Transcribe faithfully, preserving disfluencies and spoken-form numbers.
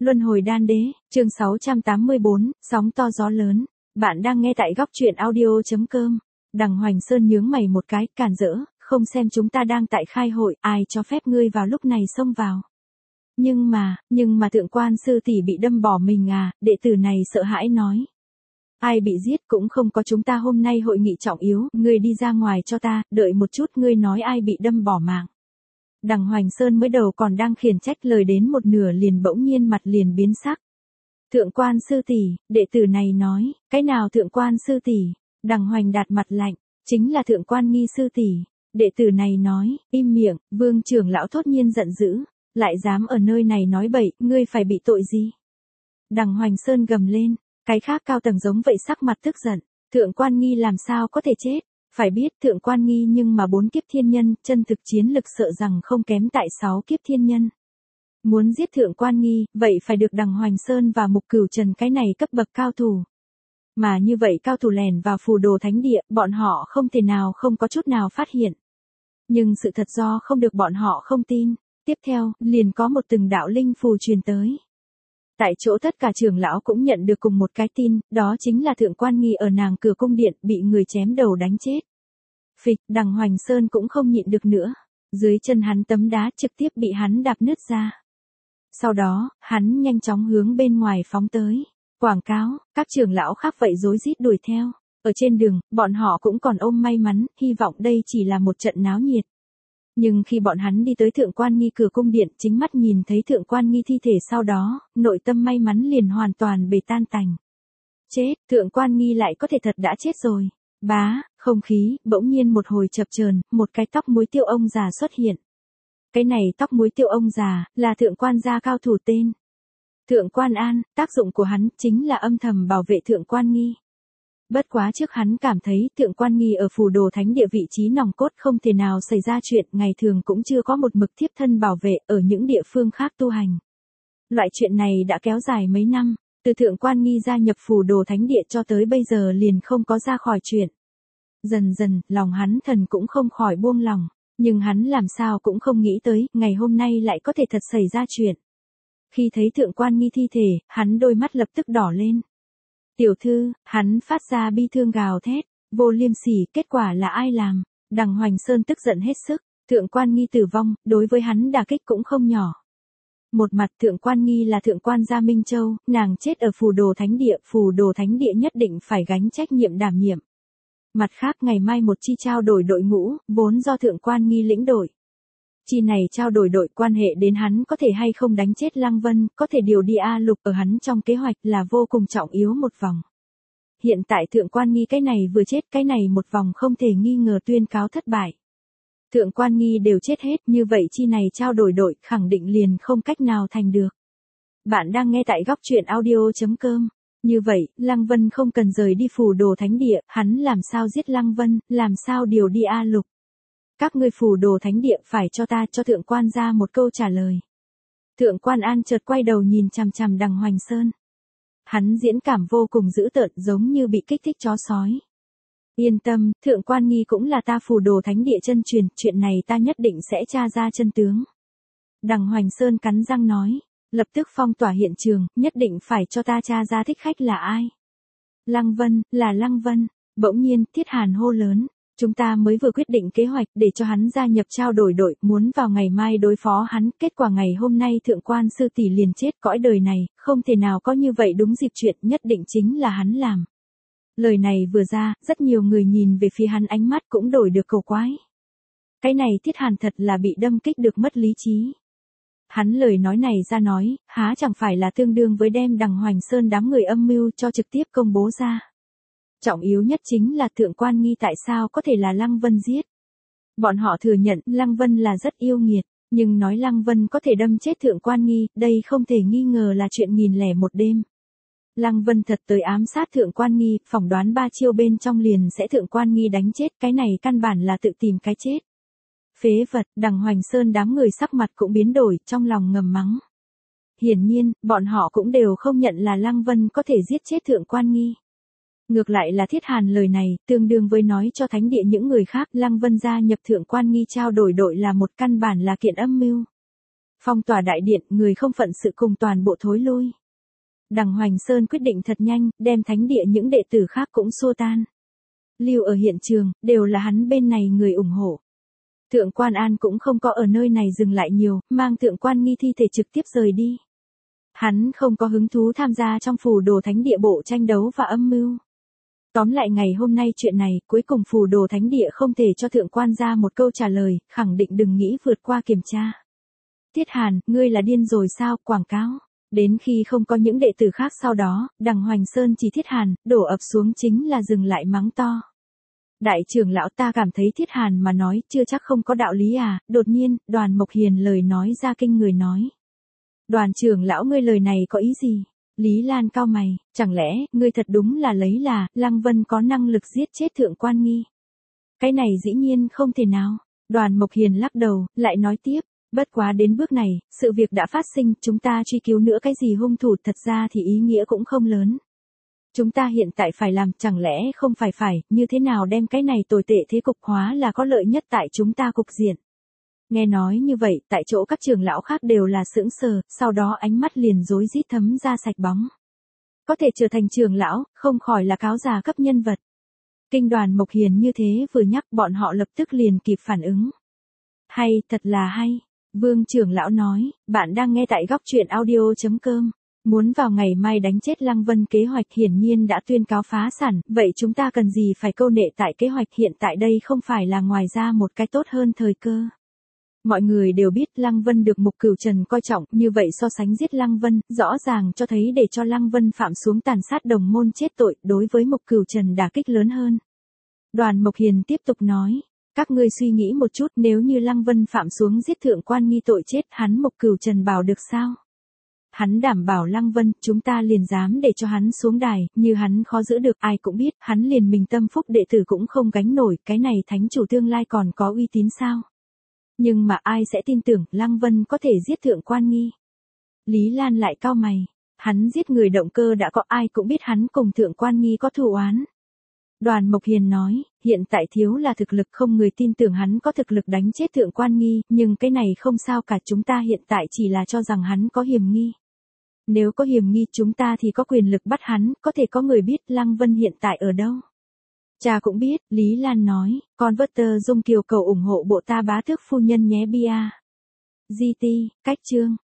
Luân hồi đan đế, chương sáu trăm tám mươi bốn, sóng to gió lớn. Bạn đang nghe tại góc truyện audio.com. Đằng Hoành Sơn nhướng mày một cái, càn rỡ, không xem chúng ta đang tại khai hội, ai cho phép ngươi vào lúc này xông vào. Nhưng mà, nhưng mà thượng quan sư tỷ bị đâm bỏ mình à, đệ tử này sợ hãi nói. Ai bị giết cũng không có, chúng ta hôm nay hội nghị trọng yếu, ngươi đi ra ngoài cho ta, đợi một chút, ngươi nói ai bị đâm bỏ mạng. Đằng Hoành Sơn mới đầu còn đang khiển trách, lời đến một nửa liền bỗng nhiên mặt liền biến sắc. Thượng quan sư tỷ, đệ tử này nói, cái nào thượng quan sư tỷ? Đằng Hoành đạt mặt lạnh, chính là thượng quan nghi sư tỷ. Đệ tử này nói, im miệng. Vương trưởng lão thốt nhiên giận dữ, lại dám ở nơi này nói bậy, ngươi phải bị tội gì? Đằng Hoành Sơn gầm lên, cái khác cao tầng giống vậy sắc mặt tức giận, thượng quan nghi làm sao có thể chết? Phải biết thượng quan nghi nhưng mà bốn kiếp thiên nhân, chân thực chiến lực sợ rằng không kém tại sáu kiếp thiên nhân. Muốn giết thượng quan nghi, vậy phải được Đằng Hoành Sơn và Mục Cửu Trần cái này cấp bậc cao thủ. Mà như vậy cao thủ lẻn vào phù đồ thánh địa, bọn họ không thể nào không có chút nào phát hiện. Nhưng sự thật do không được bọn họ không tin. Tiếp theo, liền có một từng đạo linh phù truyền tới. Tại chỗ tất cả trưởng lão cũng nhận được cùng một cái tin, đó chính là thượng quan nghi ở nàng cửa cung điện bị người chém đầu đánh chết. Phịch, Đằng Hoành Sơn cũng không nhịn được nữa. Dưới chân hắn tấm đá trực tiếp bị hắn đạp nứt ra. Sau đó, hắn nhanh chóng hướng bên ngoài phóng tới. Quảng cáo, các trưởng lão khác vậy rối rít đuổi theo. Ở trên đường, bọn họ cũng còn ôm may mắn, hy vọng đây chỉ là một trận náo nhiệt. Nhưng khi bọn hắn đi tới thượng quan nghi cửa cung điện, chính mắt nhìn thấy thượng quan nghi thi thể sau đó, nội tâm may mắn liền hoàn toàn bể tan tành. Chết, thượng quan nghi lại có thể thật đã chết rồi. Bá, không khí, bỗng nhiên một hồi chập chờn, một cái tóc muối tiêu ông già xuất hiện. Cái này tóc muối tiêu ông già, là thượng quan gia cao thủ tên. Thượng quan An, tác dụng của hắn chính là âm thầm bảo vệ thượng quan nghi. Bất quá trước hắn cảm thấy thượng quan nghi ở phù đồ thánh địa vị trí nòng cốt không thể nào xảy ra chuyện, ngày thường cũng chưa có một mực thiếp thân bảo vệ ở những địa phương khác tu hành. Loại chuyện này đã kéo dài mấy năm, từ thượng quan nghi gia nhập phù đồ thánh địa cho tới bây giờ liền không có ra khỏi chuyện. Dần dần, lòng hắn thần cũng không khỏi buông lòng, nhưng hắn làm sao cũng không nghĩ tới, ngày hôm nay lại có thể thật xảy ra chuyện. Khi thấy thượng quan nghi thi thể, hắn đôi mắt lập tức đỏ lên. Tiểu thư, hắn phát ra bi thương gào thét, vô liêm sỉ, kết quả là ai làm? Đằng Hoành Sơn tức giận hết sức, thượng quan nghi tử vong, đối với hắn đả kích cũng không nhỏ. Một mặt thượng quan nghi là thượng quan gia Minh Châu, nàng chết ở phù đồ thánh địa, phù đồ thánh địa nhất định phải gánh trách nhiệm đảm nhiệm. Mặt khác ngày mai một chi trao đổi đội ngũ, vốn do thượng quan nghi lĩnh đội. Chi này trao đổi đội quan hệ đến hắn có thể hay không đánh chết Lăng Vân, có thể điều đi A Lục ở hắn trong kế hoạch là vô cùng trọng yếu một vòng. Hiện tại thượng quan nghi cái này vừa chết, cái này một vòng không thể nghi ngờ tuyên cáo thất bại. Thượng quan nghi đều chết hết, như vậy chi này trao đổi đội khẳng định liền không cách nào thành được. Bạn đang nghe tại góc truyện audio.com. Như vậy, Lăng Vân không cần rời đi phù đồ thánh địa, hắn làm sao giết Lăng Vân, làm sao điều đi A Lục. Các ngươi phù đồ thánh địa phải cho ta cho thượng quan ra một câu trả lời. Thượng quan An chợt quay đầu nhìn chằm chằm Đằng Hoành Sơn. Hắn diễn cảm vô cùng dữ tợn, giống như bị kích thích chó sói. Yên tâm, thượng quan nghi cũng là ta phù đồ thánh địa chân truyền, chuyện này ta nhất định sẽ tra ra chân tướng. Đằng Hoành Sơn cắn răng nói, lập tức phong tỏa hiện trường, nhất định phải cho ta tra ra thích khách là ai. Lăng Vân, là Lăng Vân. Bỗng nhiên, Thiết Hàn hô lớn. Chúng ta mới vừa quyết định kế hoạch để cho hắn gia nhập trao đổi đội, muốn vào ngày mai đối phó hắn, kết quả ngày hôm nay thượng quan sư tỷ liền chết, cõi đời này, không thể nào có như vậy, đúng dịp chuyện, nhất định chính là hắn làm. Lời này vừa ra, rất nhiều người nhìn về phía hắn ánh mắt cũng đổi được cầu quái. Cái này Thiết Hàn thật là bị đâm kích được mất lý trí. Hắn lời nói này ra nói, há chẳng phải là tương đương với đem Đằng Hoành Sơn đám người âm mưu cho trực tiếp công bố ra. Trọng yếu nhất chính là thượng quan nghi tại sao có thể là Lăng Vân giết. Bọn họ thừa nhận Lăng Vân là rất yêu nghiệt, nhưng nói Lăng Vân có thể đâm chết thượng quan nghi, đây không thể nghi ngờ là chuyện nghìn lẻ một đêm. Lăng Vân thật tới ám sát thượng quan nghi, phỏng đoán ba chiêu bên trong liền sẽ thượng quan nghi đánh chết, cái này căn bản là tự tìm cái chết. Phế vật, Đằng Hoành Sơn đám người sắc mặt cũng biến đổi, trong lòng ngầm mắng. Hiển nhiên, bọn họ cũng đều không nhận là Lăng Vân có thể giết chết thượng quan nghi. Ngược lại là Thiết Hàn lời này, tương đương với nói cho thánh địa những người khác, Lăng Vân gia nhập thượng quan nghi trao đổi đội là một căn bản là kiện âm mưu. Phong tỏa đại điện, người không phận sự cùng toàn bộ thối lui. Đằng Hoành Sơn quyết định thật nhanh, đem thánh địa những đệ tử khác cũng xua tan. Lưu ở hiện trường, đều là hắn bên này người ủng hộ. Thượng Quan An cũng không có ở nơi này dừng lại nhiều, mang Thượng Quan Nghi thi thể trực tiếp rời đi. Hắn không có hứng thú tham gia trong phù đồ thánh địa bộ tranh đấu và âm mưu. Tóm lại ngày hôm nay chuyện này, cuối cùng phù đồ thánh địa không thể cho Thượng Quan ra một câu trả lời, khẳng định đừng nghĩ vượt qua kiểm tra. Tiết Hàn, ngươi là điên rồi sao, quảng cáo. Đến khi không có những đệ tử khác sau đó, đằng Hoành Sơn chỉ Thiết Hàn, đổ ập xuống chính là dừng lại mắng to. Đại trưởng lão, ta cảm thấy Thiết Hàn mà nói chưa chắc không có đạo lý à, đột nhiên, Đoàn Mộc Hiền lời nói ra kinh người nói. Đoàn trưởng lão, ngươi lời này có ý gì? Lý Lan cau mày, chẳng lẽ, ngươi thật đúng là lấy là, Lăng Vân có năng lực giết chết Thượng Quan Nghi? Cái này dĩ nhiên không thể nào. Đoàn Mộc Hiền lắc đầu, lại nói tiếp. Bất quá đến bước này, sự việc đã phát sinh, chúng ta truy cứu nữa cái gì hung thủ, thật ra thì ý nghĩa cũng không lớn. Chúng ta hiện tại phải làm, chẳng lẽ không phải phải, như thế nào đem cái này tồi tệ thế cục hóa là có lợi nhất tại chúng ta cục diện. Nghe nói như vậy, tại chỗ các trưởng lão khác đều là sững sờ, sau đó ánh mắt liền rối rít thấm ra sạch bóng. Có thể trở thành trưởng lão, không khỏi là cáo già cấp nhân vật. Kinh Đoàn Mộc Hiền như thế vừa nhắc, bọn họ lập tức liền kịp phản ứng. Hay, thật là hay. Vương trưởng lão nói, bạn đang nghe tại góc truyện audio chấm com. Muốn vào ngày mai đánh chết Lăng Vân kế hoạch hiển nhiên đã tuyên cáo phá sản, vậy chúng ta cần gì phải câu nệ tại kế hoạch hiện tại, đây không phải là ngoài ra một cái tốt hơn thời cơ. Mọi người đều biết Lăng Vân được Mục Cửu Trần coi trọng, như vậy so sánh giết Lăng Vân, rõ ràng cho thấy để cho Lăng Vân phạm xuống tàn sát đồng môn chết tội, đối với Mục Cửu Trần đả kích lớn hơn. Đoàn Mộc Hiền tiếp tục nói. Các ngươi suy nghĩ một chút, nếu như Lăng Vân phạm xuống giết Thượng Quan Nghi tội chết, hắn Mục Cửu Trần bảo được sao? Hắn đảm bảo Lăng Vân, chúng ta liền dám để cho hắn xuống đài, như hắn khó giữ được, ai cũng biết, hắn liền mình tâm phúc đệ tử cũng không gánh nổi, cái này thánh chủ tương lai còn có uy tín sao? Nhưng mà ai sẽ tin tưởng, Lăng Vân có thể giết Thượng Quan Nghi? Lý Lan lại cau mày, hắn giết người động cơ đã có, ai cũng biết hắn cùng Thượng Quan Nghi có thù oán. Đoàn Mộc Hiền nói, hiện tại thiếu là thực lực, không người tin tưởng hắn có thực lực đánh chết Thượng Quan Nghi, nhưng cái này không sao cả, chúng ta hiện tại chỉ là cho rằng hắn có hiểm nghi. Nếu có hiểm nghi chúng ta thì có quyền lực bắt hắn, có thể có người biết Lăng Vân hiện tại ở đâu. Cha cũng biết, Lý Lan nói, Converter Dung Kiều cầu ủng hộ bộ ta bá tước phu nhân nhé bia. giê tê, cách chương.